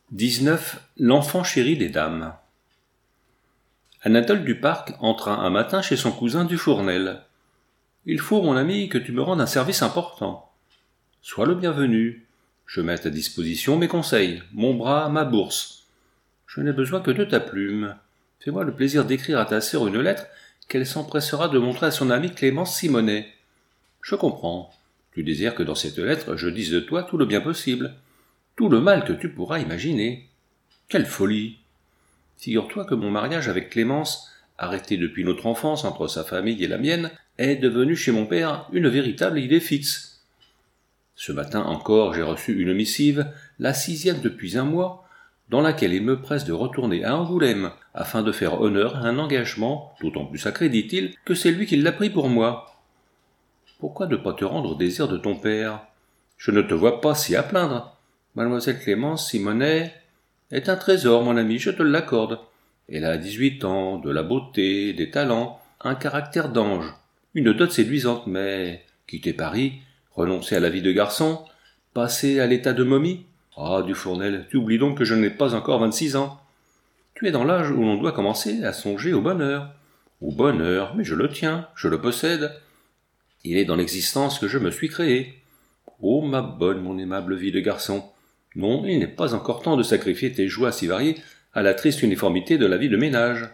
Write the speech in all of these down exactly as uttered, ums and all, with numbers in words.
dix-neuf. L'enfant chéri des dames. Anatole Duparc entra un matin chez son cousin Dufournel. « Il faut, mon ami, que tu me rendes un service important. »« Sois le bienvenu. Je mets à ta disposition mes conseils, mon bras, ma bourse. Je n'ai besoin que de ta plume. Fais-moi le plaisir d'écrire à ta sœur une lettre qu'elle s'empressera de montrer à son amie Clémence Simonet. Je comprends. Tu désires que dans cette lettre je dise de toi tout le bien possible, tout le mal que tu pourras imaginer. Quelle folie! Figure-toi que mon mariage avec Clémence, arrêté depuis notre enfance entre sa famille et la mienne, est devenu chez mon père une véritable idée fixe. Ce matin encore j'ai reçu une missive, la sixième depuis un mois, dans laquelle il me presse de retourner à Angoulême, afin de faire honneur à un engagement, d'autant plus sacré, dit-il, que c'est lui qui l'a pris pour moi. Pourquoi ne pas te rendre au désir de ton père? Je ne te vois pas si à plaindre. Mademoiselle Clémence Simonet est un trésor, mon ami, je te l'accorde. Elle a dix-huit ans, de la beauté, des talents, un caractère d'ange, une dot séduisante, mais quitter Paris, renoncer à la vie de garçon, passer à l'état de momie. Ah, Dufournel, tu oublies donc que je n'ai pas encore vingt-six ans. Tu es dans l'âge où l'on doit commencer à songer au bonheur. Au bonheur, mais je le tiens, je le possède. Il est dans l'existence que je me suis créé. Oh, ma bonne, mon aimable vie de garçon. Non, il n'est pas encore temps de sacrifier tes joies si variées à la triste uniformité de la vie de ménage.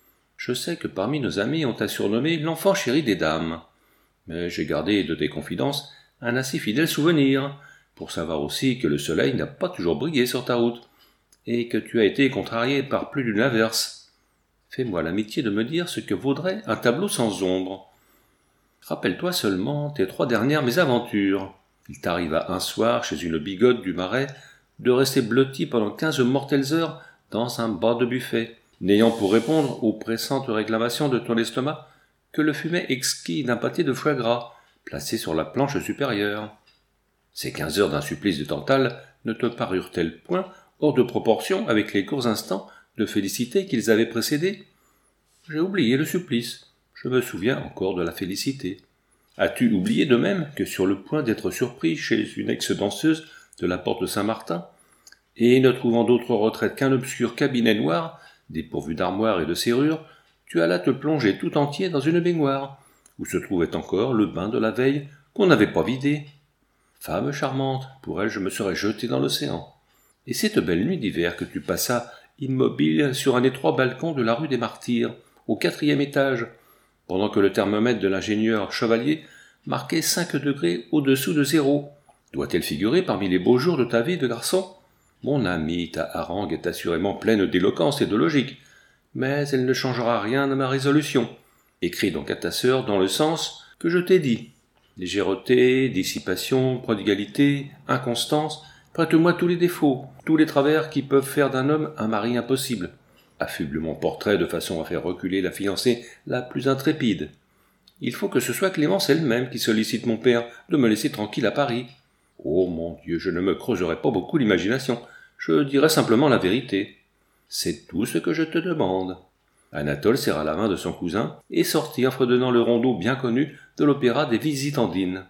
Je sais que parmi nos amis on t'a surnommé l'enfant chéri des dames. Mais j'ai gardé de tes confidences un assez fidèle souvenir, pour savoir aussi que le soleil n'a pas toujours brillé sur ta route, et que tu as été contrarié par plus d'une averse. Fais-moi l'amitié de me dire ce que vaudrait un tableau sans ombre. Rappelle-toi seulement tes trois dernières mésaventures. Il t'arriva un soir, chez une bigote du Marais, de rester blotti pendant quinze mortelles heures dans un bar de buffet, n'ayant pour répondre aux pressantes réclamations de ton estomac que le fumet exquis d'un pâté de foie gras, placé sur la planche supérieure. Ces quinze heures d'un supplice de Tantale ne te parurent-elles point hors de proportion avec les courts instants de félicité qu'ils avaient précédés? J'ai oublié le supplice, je me souviens encore de la félicité. As-tu oublié de même que sur le point d'être surpris chez une ex-danseuse de la porte de Saint-Martin, et ne trouvant d'autre retraite qu'un obscur cabinet noir, dépourvu d'armoire et de serrure, tu allas te plonger tout entier dans une baignoire, où se trouvait encore le bain de la veille qu'on n'avait pas vidé. Femme charmante, pour elle je me serais jeté dans l'océan. Et cette belle nuit d'hiver que tu passas immobile sur un étroit balcon de la rue des Martyrs, au quatrième étage, pendant que le thermomètre de l'ingénieur Chevalier marquait cinq degrés au-dessous de zéro, doit-elle figurer parmi les beaux jours de ta vie de garçon? Mon ami, ta harangue est assurément pleine d'éloquence et de logique, mais elle ne changera rien à ma résolution. Écris donc à ta sœur dans le sens que je t'ai dit. Légèreté, dissipation, prodigalité, inconstance, prête-moi tous les défauts, tous les travers qui peuvent faire d'un homme un mari impossible. Affuble mon portrait de façon à faire reculer la fiancée la plus intrépide. Il faut que ce soit Clémence elle-même qui sollicite mon père de me laisser tranquille à Paris. Oh mon Dieu, je ne me creuserai pas beaucoup l'imagination, je dirai simplement la vérité. C'est tout ce que je te demande. Anatole serra la main de son cousin et sortit en fredonnant le rondeau bien connu de l'opéra des Visitandines.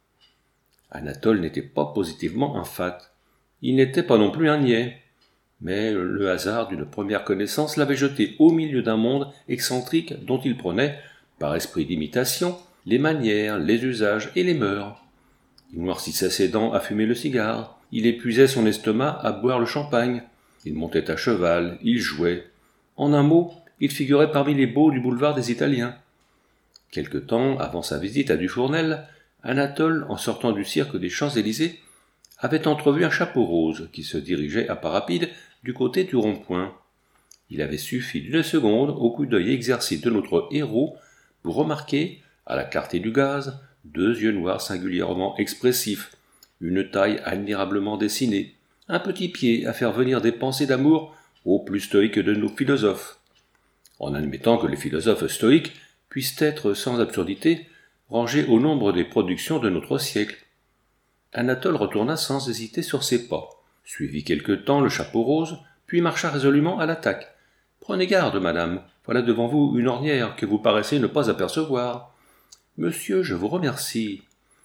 Anatole n'était pas positivement un fat. Il n'était pas non plus un niais. Mais le hasard d'une première connaissance l'avait jeté au milieu d'un monde excentrique dont il prenait, par esprit d'imitation, les manières, les usages et les mœurs. Il noircissait ses dents à fumer le cigare, il épuisait son estomac à boire le champagne, il montait à cheval, il jouait. En un mot, il figurait parmi les beaux du boulevard des Italiens. Quelque temps avant sa visite à Dufournel, Anatole, en sortant du cirque des Champs-Élysées, avait entrevu un chapeau rose qui se dirigeait à pas rapide du côté du rond-point. Il avait suffi d'une seconde au coup d'œil exercé de notre héros pour remarquer, à la clarté du gaz, deux yeux noirs singulièrement expressifs, une taille admirablement dessinée, un petit pied à faire venir des pensées d'amour au plus stoïque de nos philosophes. En admettant que les philosophes stoïques puissent être sans absurdité rangés au nombre des productions de notre siècle. Anatole retourna sans hésiter sur ses pas, suivit quelque temps le chapeau rose, puis marcha résolument à l'attaque. « Prenez garde, madame, voilà devant vous une ornière que vous paraissez ne pas apercevoir. »« Monsieur, je vous remercie. »«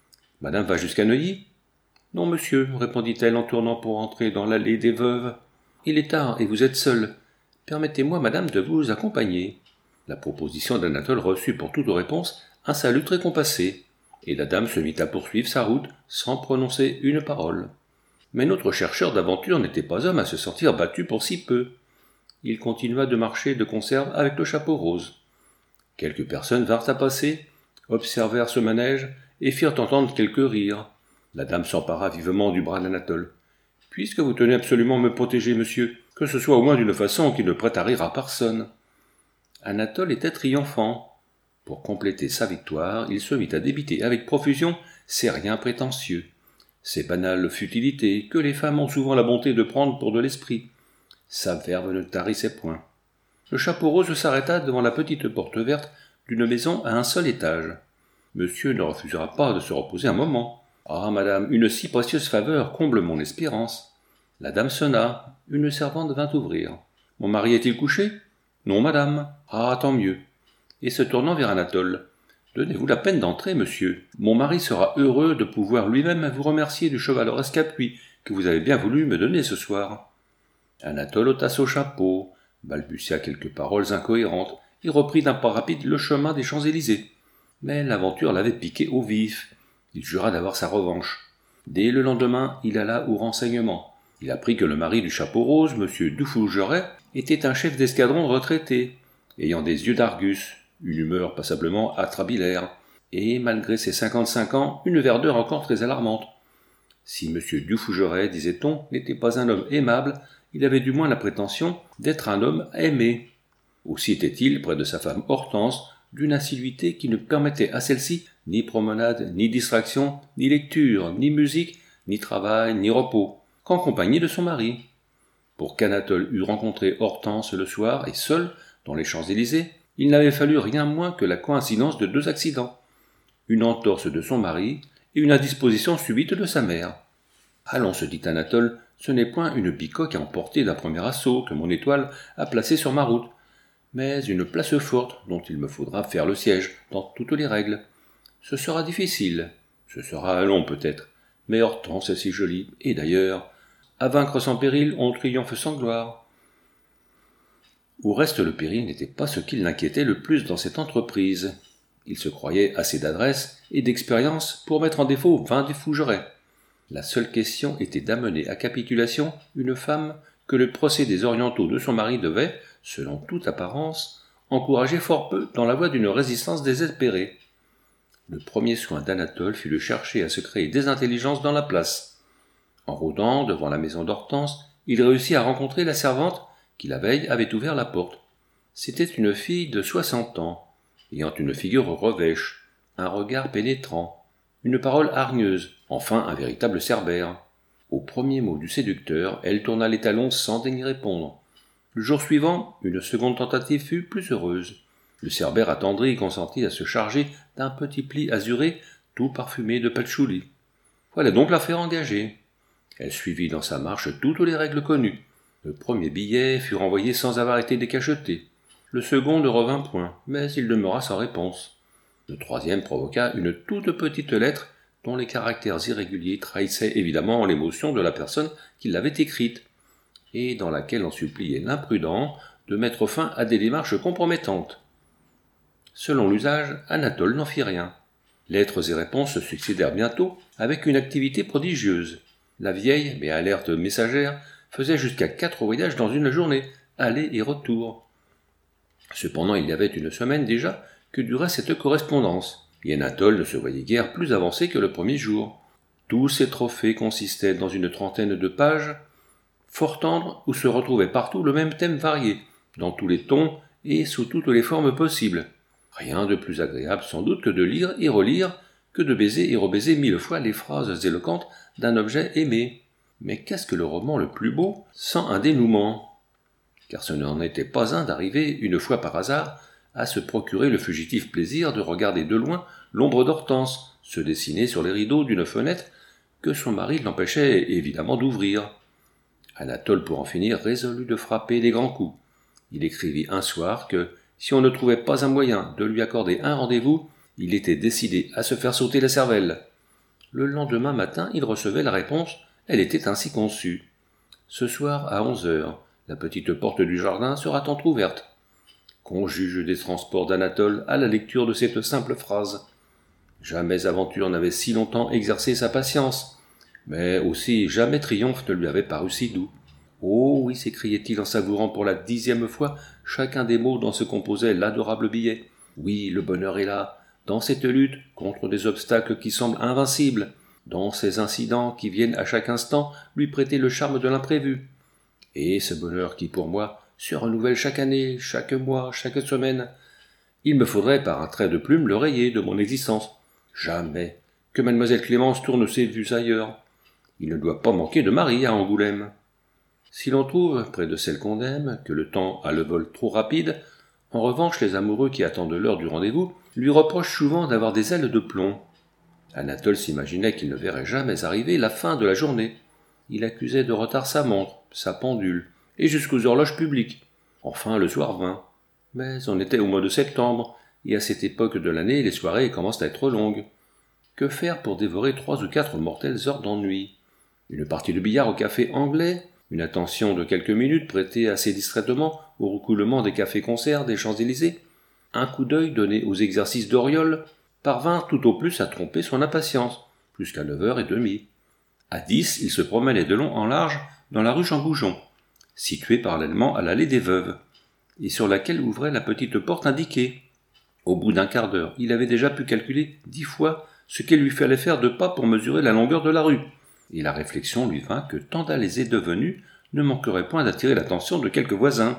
Madame va jusqu'à Neuilly ?»« Non, monsieur, répondit-elle en tournant pour entrer dans l'allée des veuves. il est tard et vous êtes seule. Permettez-moi, madame, de vous accompagner. » La proposition d'Anatole reçut pour toute réponse un salut très compassé, et la dame se mit à poursuivre sa route sans prononcer une parole. Mais notre chercheur d'aventure n'était pas homme à se sentir battu pour si peu. Il continua de marcher de conserve avec le chapeau rose. Quelques personnes vinrent à passer, observèrent ce manège et firent entendre quelques rires. La dame s'empara vivement du bras d'Anatole. « Puisque vous tenez absolument à me protéger, monsieur, que ce soit au moins d'une façon qui ne prête à rire à personne. » Anatole était triomphant. Pour compléter sa victoire, il se mit à débiter avec profusion ses riens prétentieux, ces banales futilités que les femmes ont souvent la bonté de prendre pour de l'esprit. Sa verve ne tarissait point. Le chapeau rose s'arrêta devant la petite porte verte d'une maison à un seul étage. Monsieur ne refusera pas de se reposer un moment. « Ah, madame, une si précieuse faveur comble mon espérance. » La dame sonna. Une servante vint ouvrir. « Mon mari est-il couché ?»« Non, madame. »« Ah, tant mieux. » Et se tournant vers Anatole. « Donnez-vous la peine d'entrer, monsieur. Mon mari sera heureux de pouvoir lui-même vous remercier du chevaleresque appui que vous avez bien voulu me donner ce soir. » Anatole ôta son chapeau, balbutia quelques paroles incohérentes et reprit d'un pas rapide le chemin des Champs-Élysées. Mais l'aventure l'avait piqué au vif. Il jura d'avoir sa revanche. Dès le lendemain, il alla au renseignement. Il apprit que le mari du chapeau rose, M. Dufougeret, était un chef d'escadron retraité, ayant des yeux d'Argus, une humeur passablement atrabilaire, et, malgré ses cinquante-cinq ans, une verdeur encore très alarmante. Si M. Dufougeret, disait-on, n'était pas un homme aimable, il avait du moins la prétention d'être un homme aimé. Aussi était-il, près de sa femme Hortense, d'une assiduité qui ne permettait à celle-ci ni promenade, ni distraction, ni lecture, ni musique, ni travail, ni repos, qu'en compagnie de son mari. Pour qu'Anatole eût rencontré Hortense le soir, et seul, dans les Champs-Élysées, il n'avait fallu rien moins que la coïncidence de deux accidents, une entorse de son mari et une indisposition subite de sa mère. « Allons, se dit Anatole, ce n'est point une bicoque à emporter d'un premier assaut que mon étoile a placée sur ma route, mais une place forte dont il me faudra faire le siège dans toutes les règles. Ce sera difficile, ce sera long peut-être, mais Hortense est si jolie, et d'ailleurs, à vaincre sans péril, on triomphe sans gloire. » Au reste, le péril n'était pas ce qui l'inquiétait le plus dans cette entreprise. Il se croyait assez d'adresse et d'expérience pour mettre en défaut vingt Dufougeret. La seule question était d'amener à capitulation une femme que le procès des orientaux de son mari devait, selon toute apparence, encourager fort peu dans la voie d'une résistance désespérée. Le premier soin d'Anatole fut de chercher à se créer des intelligences dans la place. En rôdant devant la maison d'Hortense, il réussit à rencontrer la servante qui la veille avait ouvert la porte. C'était une fille de soixante ans, ayant une figure revêche, un regard pénétrant, une parole hargneuse, enfin un véritable cerbère. Au premier mot du séducteur, elle tourna les talons sans daigner répondre. Le jour suivant, une seconde tentative fut plus heureuse. Le cerbère attendri consentit à se charger d'un petit pli azuré tout parfumé de patchouli. Voilà donc l'affaire engagée. Elle suivit dans sa marche toutes les règles connues. Le premier billet fut renvoyé sans avoir été décacheté. Le second ne revint point, mais il demeura sans réponse. Le troisième provoqua une toute petite lettre dont les caractères irréguliers trahissaient évidemment l'émotion de la personne qui l'avait écrite, et dans laquelle on suppliait l'imprudent de mettre fin à des démarches compromettantes. Selon l'usage, Anatole n'en fit rien. Lettres et réponses se succédèrent bientôt avec une activité prodigieuse. La vieille, mais alerte messagère, faisait jusqu'à quatre voyages dans une journée, aller et retour. Cependant, il y avait une semaine déjà que durait cette correspondance, et Anatole ne se voyait guère plus avancé que le premier jour. Tous ces trophées consistaient dans une trentaine de pages, fort tendres, où se retrouvait partout le même thème varié, dans tous les tons et sous toutes les formes possibles. Rien de plus agréable sans doute que de lire et relire, que de baiser et rebaiser mille fois les phrases éloquentes d'un objet aimé. Mais qu'est-ce que le roman le plus beau sans un dénouement? Car ce n'en était pas un d'arriver, une fois par hasard, à se procurer le fugitif plaisir de regarder de loin l'ombre d'Hortense se dessiner sur les rideaux d'une fenêtre que son mari l'empêchait évidemment d'ouvrir. Anatole, pour en finir, résolut de frapper les grands coups. Il écrivit un soir que, si on ne trouvait pas un moyen de lui accorder un rendez-vous, il était décidé à se faire sauter la cervelle. Le lendemain matin, il recevait la réponse. Elle était ainsi conçue. Ce soir, à onze heures, la petite porte du jardin sera entr'ouverte. Qu'on juge des transports d'Anatole à la lecture de cette simple phrase. Jamais aventure n'avait si longtemps exercé sa patience, mais aussi jamais triomphe ne lui avait paru si doux. Oh oui, s'écriait-il en savourant pour la dixième fois chacun des mots dont se composait l'adorable billet. Oui, le bonheur est là, dans cette lutte contre des obstacles qui semblent invincibles, dans ces incidents qui viennent à chaque instant lui prêter le charme de l'imprévu. Et ce bonheur qui, pour moi, se renouvelle chaque année, chaque mois, chaque semaine. Il me faudrait, par un trait de plume, le rayer de mon existence. Jamais que mademoiselle Clémence tourne ses vues ailleurs. Il ne doit pas manquer de mari à Angoulême. Si l'on trouve, près de celle qu'on aime, que le temps a le vol trop rapide, en revanche les amoureux qui attendent l'heure du rendez-vous lui reprochent souvent d'avoir des ailes de plomb. Anatole s'imaginait qu'il ne verrait jamais arriver la fin de la journée. Il accusait de retard sa montre, sa pendule, et jusqu'aux horloges publiques. Enfin, le soir vint. Mais on était au mois de septembre, et à cette époque de l'année, les soirées commencent à être longues. Que faire pour dévorer trois ou quatre mortelles heures d'ennui? Une partie de billard au café anglais? Une attention de quelques minutes prêtée assez distraitement au roucoulement des cafés-concerts des Champs-Élysées? Un coup d'œil donné aux exercices d'Auriol parvint tout au plus à tromper son impatience, jusqu'à neuf heures trente. À dix, il se promenait de long en large dans la rue Jean-Goujon, située parallèlement à l'allée des Veuves, et sur laquelle ouvrait la petite porte indiquée. Au bout d'un quart d'heure, il avait déjà pu calculer dix fois ce qu'il lui fallait faire de pas pour mesurer la longueur de la rue, et la réflexion lui vint que tant d'allées devenues ne manquerait point d'attirer l'attention de quelques voisins.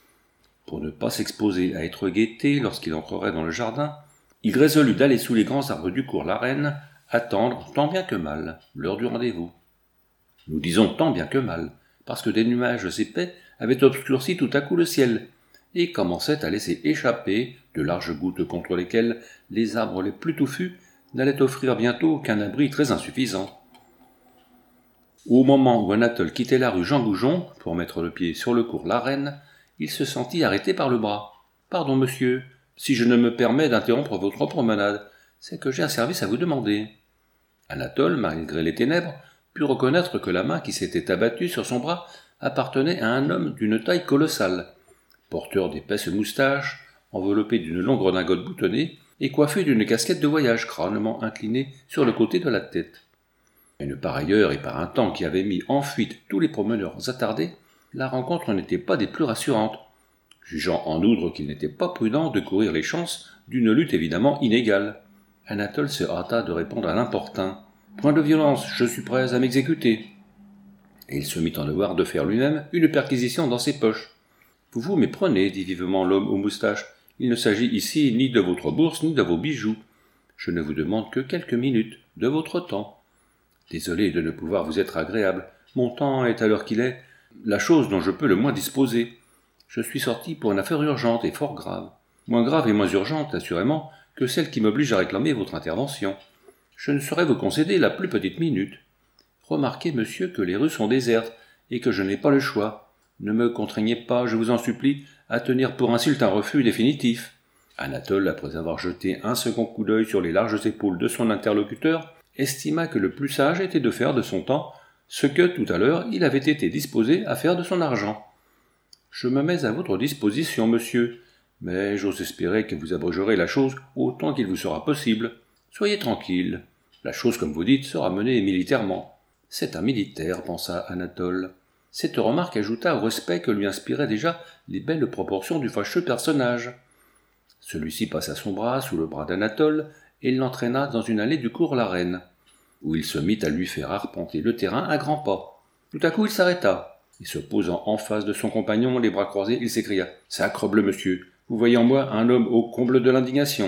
Pour ne pas s'exposer à être guetté lorsqu'il entrerait dans le jardin, il résolut d'aller sous les grands arbres du cours La Reine, attendre tant bien que mal l'heure du rendez-vous. Nous disons tant bien que mal, parce que des nuages épais avaient obscurci tout à coup le ciel, et commençaient à laisser échapper de larges gouttes contre lesquelles les arbres les plus touffus n'allaient offrir bientôt qu'un abri très insuffisant. Au moment où Anatole quittait la rue Jean-Goujon pour mettre le pied sur le cours La Reine, il se sentit arrêté par le bras. « Pardon, monsieur, si je ne me permets d'interrompre votre promenade, c'est que j'ai un service à vous demander. » Anatole, malgré les ténèbres, put reconnaître que la main qui s'était abattue sur son bras appartenait à un homme d'une taille colossale, porteur d'épaisses moustaches, enveloppé d'une longue redingote boutonnée et coiffé d'une casquette de voyage crânement inclinée sur le côté de la tête. Mais par ailleurs et par un temps qui avait mis en fuite tous les promeneurs attardés, la rencontre n'était pas des plus rassurantes, jugeant en outre qu'il n'était pas prudent de courir les chances d'une lutte évidemment inégale. Anatole se hâta de répondre à l'importun. « Point de violence, je suis prêt à m'exécuter. » Et il se mit en devoir de faire lui-même une perquisition dans ses poches. « Vous vous méprenez, dit vivement l'homme aux moustaches. Il ne s'agit ici ni de votre bourse ni de vos bijoux. Je ne vous demande que quelques minutes de votre temps. Désolé de ne pouvoir vous être agréable. Mon temps est à l'heure qu'il est, la chose dont je peux le moins disposer. Je suis sorti pour une affaire urgente et fort grave. Moins grave et moins urgente, assurément, que celle qui m'oblige à réclamer votre intervention. Je ne saurais vous concéder la plus petite minute. Remarquez, monsieur, que les rues sont désertes et que je n'ai pas le choix. Ne me contraignez pas, je vous en supplie, à tenir pour insulte un refus définitif. » Anatole, après avoir jeté un second coup d'œil sur les larges épaules de son interlocuteur, estima que le plus sage était de faire de son temps ce que, tout à l'heure, il avait été disposé à faire de son argent. « Je me mets à votre disposition, monsieur, mais j'ose espérer que vous abrégerez la chose autant qu'il vous sera possible. Soyez tranquille, la chose, comme vous dites, sera menée militairement. » « C'est un militaire, pensa Anatole. Cette remarque ajouta au respect que lui inspiraient déjà les belles proportions du fâcheux personnage. Celui-ci passa son bras sous le bras d'Anatole et l'entraîna dans une allée du cours La Reine, où il se mit à lui faire arpenter le terrain à grands pas. Tout à coup il s'arrêta, et se posant en face de son compagnon, les bras croisés, il s'écria « Sacrebleu, monsieur, vous voyez en moi un homme au comble de l'indignation.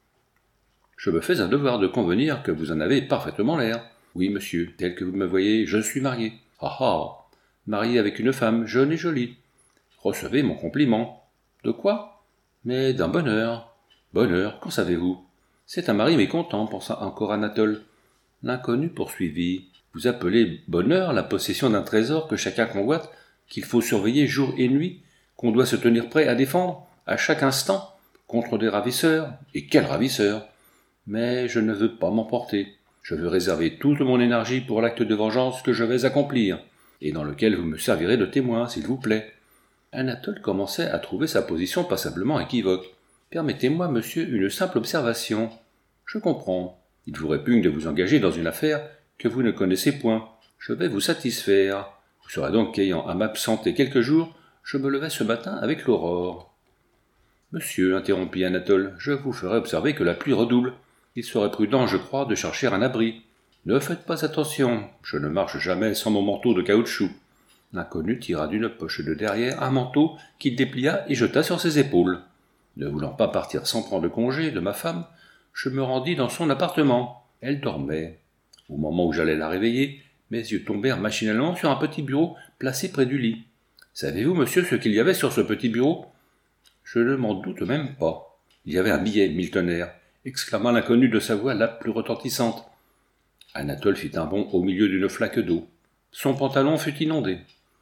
Je me fais un devoir de convenir que vous en avez parfaitement l'air. Oui, monsieur, tel que vous me voyez, je suis marié. Ah ah, marié avec une femme jeune et jolie. Recevez mon compliment. De quoi? Mais d'un bonheur. Bonheur, qu'en savez-vous? C'est un mari mécontent, pensa encore Anatole. L'inconnu poursuivit. Vous appelez bonheur la possession d'un trésor que chacun convoite, qu'il faut surveiller jour et nuit, qu'on doit se tenir prêt à défendre, à chaque instant, contre des ravisseurs, et quels ravisseurs! Mais je ne veux pas m'emporter. Je veux réserver toute mon énergie pour l'acte de vengeance que je vais accomplir. et dans lequel vous me servirez de témoin, s'il vous plaît. » Anatole commençait à trouver sa position passablement équivoque. « Permettez-moi, monsieur, une simple observation. Je comprends. Il vous répugne de vous engager dans une affaire que vous ne connaissez point. Je vais vous satisfaire. Vous saurez donc qu'ayant à m'absenter quelques jours, je me levai ce matin avec l'aurore. »« Monsieur, interrompit Anatole, je vous ferai observer que la pluie redouble. Il serait prudent, je crois, de chercher un abri. Ne faites pas attention, je ne marche jamais sans mon manteau de caoutchouc. » L'inconnu tira d'une poche de derrière un manteau qu'il déplia et jeta sur ses épaules. Ne voulant pas partir sans prendre congé de ma femme, je me rendis dans son appartement. Elle dormait. Au moment où j'allais la réveiller, mes yeux tombèrent machinalement sur un petit bureau placé près du lit. « Savez-vous, monsieur, ce qu'il y avait sur ce petit bureau ?»« Je ne m'en doute même pas. Il y avait un billet, Miltonaire, » exclama l'inconnu de sa voix la plus retentissante. Anatole fit un bond au milieu d'une flaque d'eau. Son pantalon fut inondé.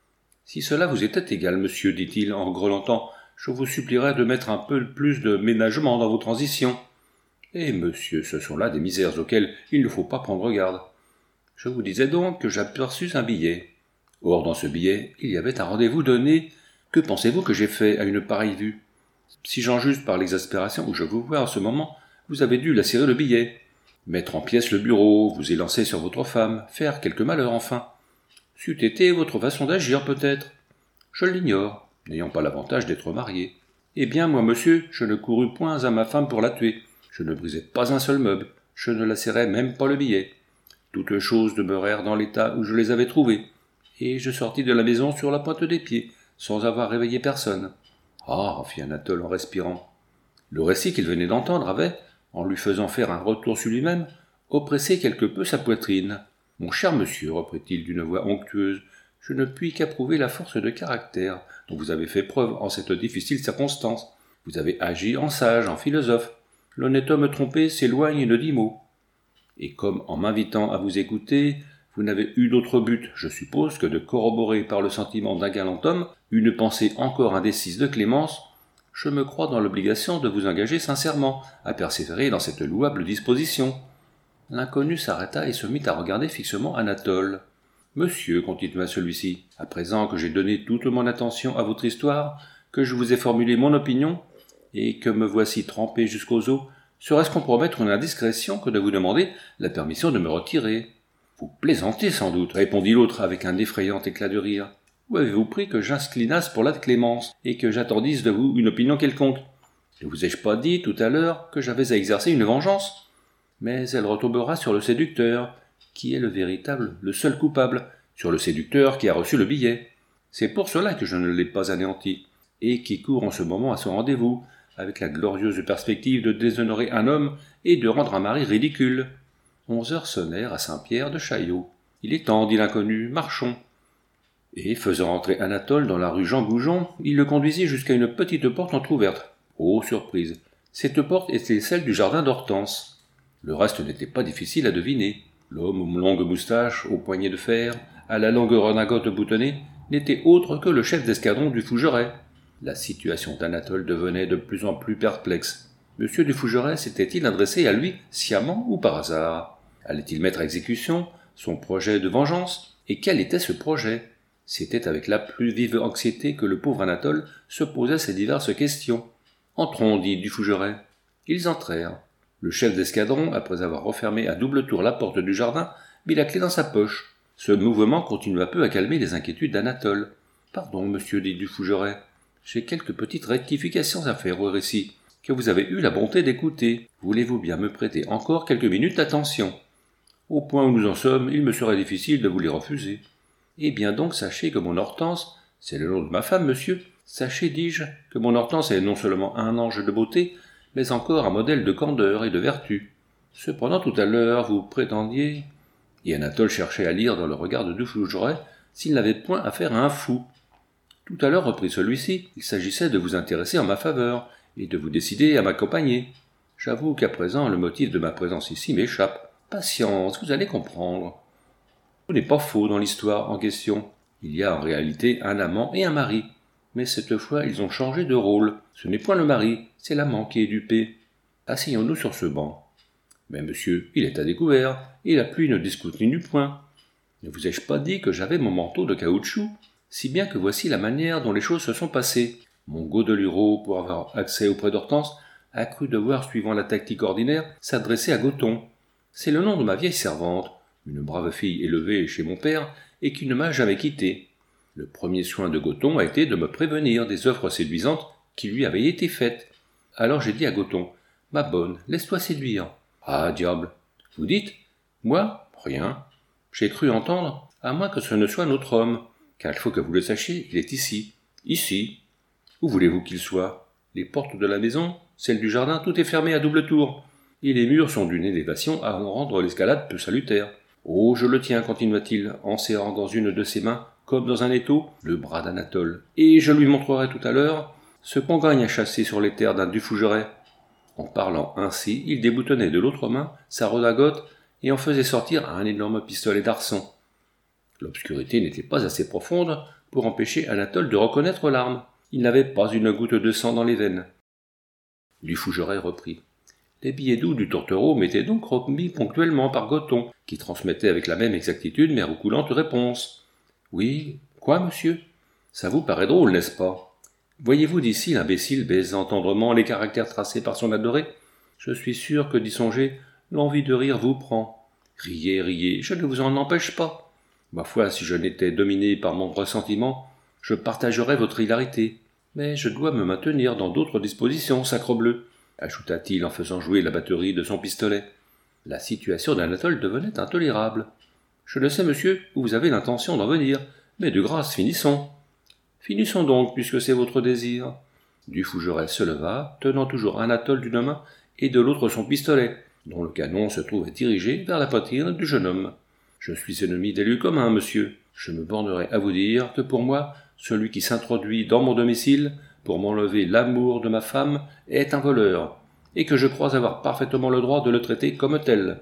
« Si cela vous était égal, monsieur, dit-il en grelottant, je vous supplierais de mettre un peu plus de ménagement dans vos transitions. »« Eh, monsieur, ce sont là des misères auxquelles il ne faut pas prendre garde. Je vous disais donc que j'aperçus un billet. Or, dans ce billet, il y avait un rendez-vous donné. Que pensez-vous que j'ai fait à une pareille vue? Si j'en juge par l'exaspération où je vous vois en ce moment, vous avez dû lacérer le billet, mettre en pièces le bureau, vous élancer sur votre femme, faire quelque malheur enfin. C'eût été votre façon d'agir, peut-être. Je l'ignore, n'ayant pas l'avantage d'être marié. Eh bien, moi, monsieur, je ne courus point à ma femme pour la tuer. Je ne brisai pas un seul meuble, je ne lacérai même pas le billet. Toutes choses demeurèrent dans l'état où je les avais trouvées, et je sortis de la maison sur la pointe des pieds, sans avoir réveillé personne. « Ah !» fit Anatole en respirant. Le récit qu'il venait d'entendre avait, en lui faisant faire un retour sur lui-même, oppressé quelque peu sa poitrine. « Mon cher monsieur, reprit-il d'une voix onctueuse, je ne puis qu'approuver la force de caractère dont vous avez fait preuve en cette difficile circonstance. Vous avez agi en sage, en philosophe. L'honnête homme trompé s'éloigne et ne dit mot. Et comme en m'invitant à vous écouter, vous n'avez eu d'autre but, je suppose, que de corroborer par le sentiment d'un galant homme une pensée encore indécise de clémence, je me crois dans l'obligation de vous engager sincèrement à persévérer dans cette louable disposition. » L'inconnu s'arrêta et se mit à regarder fixement Anatole. « Monsieur, continua celui-ci, à présent que j'ai donné toute mon attention à votre histoire, que je vous ai formulé mon opinion, et que me voici trempé jusqu'aux os, serait-ce compromettre une indiscrétion que de vous demander la permission de me retirer ? » « Vous plaisantez sans doute, répondit l'autre avec un effrayant éclat de rire. Où avez-vous pris que j'inclinasse pour la clémence, et que j'attendisse de vous une opinion quelconque? Ne vous ai-je pas dit tout à l'heure que j'avais à exercer une vengeance? Mais elle retombera sur le séducteur, qui est le véritable, le seul coupable, sur le séducteur qui a reçu le billet. C'est pour cela que je ne l'ai pas anéanti, et qui court en ce moment à son rendez-vous, avec la glorieuse perspective de déshonorer un homme et de rendre un mari ridicule. Onze heures sonnèrent à Saint-Pierre de Chaillot. « Il est temps, dit l'inconnu, marchons. » Et, faisant entrer Anatole dans la rue Jean Goujon, il le conduisit jusqu'à une petite porte entr'ouverte. Oh, surprise! Cette porte était celle du jardin d'Hortense. Le reste n'était pas difficile à deviner. L'homme aux longues moustaches, aux poignets de fer, à la longue redingote boutonnée, n'était autre que le chef d'escadron du Fougeray. La situation d'Anatole devenait de plus en plus perplexe. Monsieur du Fougeray s'était-il adressé à lui sciemment ou par hasard? Allait-il mettre à exécution son projet de vengeance? Et quel était ce projet? C'était avec la plus vive anxiété que le pauvre Anatole se posait ces diverses questions. « Entrons, dit Dufougeray. » Ils entrèrent. Le chef d'escadron, après avoir refermé à double tour la porte du jardin, mit la clé dans sa poche. Ce mouvement continua peu à calmer les inquiétudes d'Anatole. « Pardon, monsieur, dit Dufougeray. J'ai quelques petites rectifications à faire au récit, que vous avez eu la bonté d'écouter. Voulez-vous bien me prêter encore quelques minutes d'attention? Au point où nous en sommes, il me serait difficile de vous les refuser. Eh bien donc, sachez que mon Hortense, c'est le nom de ma femme, monsieur. Sachez, dis-je, que mon Hortense est non seulement un ange de beauté, mais encore un modèle de candeur et de vertu. Cependant, tout à l'heure, vous prétendiez... » Et Anatole cherchait à lire dans le regard de Dufougeray s'il n'avait point affaire à un fou. « Tout à l'heure, reprit celui-ci, il s'agissait de vous intéresser en ma faveur, et de vous décider à m'accompagner. J'avoue qu'à présent, le motif de ma présence ici m'échappe. Patience, vous allez comprendre. Ce n'est pas faux dans l'histoire en question. Il y a en réalité un amant et un mari. Mais cette fois, ils ont changé de rôle. Ce n'est point le mari, c'est l'amant qui est dupé. Asseyons-nous sur ce banc. Mais monsieur, il est à découvert, et la pluie ne discontinue point. Ne vous ai-je pas dit que j'avais mon manteau de caoutchouc? Si bien que voici la manière dont les choses se sont passées. Mon Godelureau, pour avoir accès auprès d'Hortense, a cru devoir, suivant la tactique ordinaire, s'adresser à Gothon. C'est le nom de ma vieille servante, une brave fille élevée chez mon père et qui ne m'a jamais quitté. Le premier soin de Gothon a été de me prévenir des offres séduisantes qui lui avaient été faites. Alors j'ai dit à Gothon, « Ma bonne, laisse-toi séduire. »« Ah, diable. Vous dites ? Moi ? Rien. J'ai cru entendre, à moins que ce ne soit notre homme, car il faut que vous le sachiez, il est ici. Ici. Où voulez-vous qu'il soit ? Les portes de la maison, celles du jardin, tout est fermé à double tour. Et les murs sont d'une élévation à en rendre l'escalade peu salutaire. Oh, je le tiens, continua-t-il, en serrant dans une de ses mains, comme dans un étau, le bras d'Anatole. Et je lui montrerai tout à l'heure ce qu'on gagne à chasser sur les terres d'un Dufougeret. En parlant ainsi, il déboutonnait de l'autre main sa redingote et en faisait sortir un énorme pistolet d'arçon. L'obscurité n'était pas assez profonde pour empêcher Anatole de reconnaître l'arme. Il n'avait pas une goutte de sang dans les veines. Dufougeret reprit. Les billets doux du tourtereau m'étaient donc remis ponctuellement par Gothon, qui transmettait avec la même exactitude mes roucoulantes réponses. Oui, quoi, monsieur? Ça vous paraît drôle, n'est-ce pas? Voyez-vous d'ici l'imbécile baisant tendrement les caractères tracés par son adoré? Je suis sûr que d'y songer, l'envie de rire vous prend. Riez, riez, je ne vous en empêche pas. Ma foi, si je n'étais dominé par mon ressentiment, je partagerais votre hilarité. Mais je dois me maintenir dans d'autres dispositions, sacrebleu, ajouta-t-il en faisant jouer la batterie de son pistolet. La situation d'Anatole devenait intolérable. Je ne sais, monsieur, où vous avez l'intention d'en venir, mais de grâce, finissons. Finissons donc, puisque c'est votre désir. Dufougeret se leva, tenant toujours Anatole d'une main et de l'autre son pistolet, dont le canon se trouvait dirigé vers la poitrine du jeune homme. Je suis ennemi des lieux communs, monsieur. Je me bornerai à vous dire que pour moi, celui qui s'introduit dans mon domicile pour m'enlever l'amour de ma femme est un voleur, et que je crois avoir parfaitement le droit de le traiter comme tel.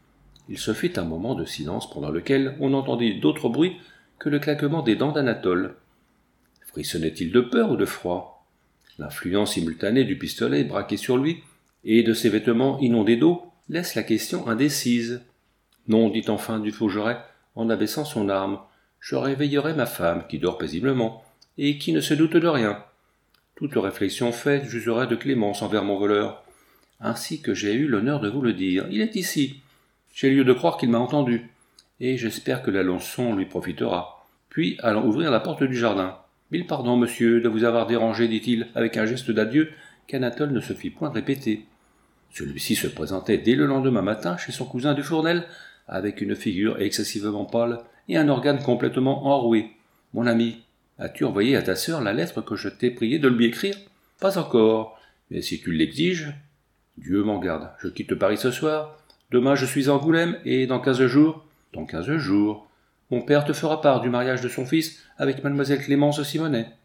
Il se fit un moment de silence pendant lequel on n'entendit d'autre bruit que le claquement des dents d'Anatole. Frissonnait-il de peur ou de froid? L'influence simultanée du pistolet braqué sur lui et de ses vêtements inondés d'eau laisse la question indécise. Non, dit enfin Dufougeret, en abaissant son arme, je réveillerai ma femme, qui dort paisiblement, et qui ne se doute de rien. Toute réflexion faite, j'userai de clémence envers mon voleur. Ainsi que j'ai eu l'honneur de vous le dire, il est ici. J'ai lieu de croire qu'il m'a entendu, et j'espère que la leçon lui profitera. Puis, allant ouvrir la porte du jardin. Mille pardons, monsieur, de vous avoir dérangé, dit-il, avec un geste d'adieu qu'Anatole ne se fit point répéter. Celui-ci se présentait dès le lendemain matin chez son cousin Dufournel, avec une figure excessivement pâle et un organe complètement enroué. « Mon ami, as-tu envoyé à ta sœur la lettre que je t'ai prié de lui écrire ?»« Pas encore, mais si tu l'exiges... »« Dieu m'en garde, je quitte Paris ce soir. Demain je suis à Angoulême, et dans quinze jours... »« Dans quinze jours... Mon père te fera part du mariage de son fils avec mademoiselle Clémence Simonet.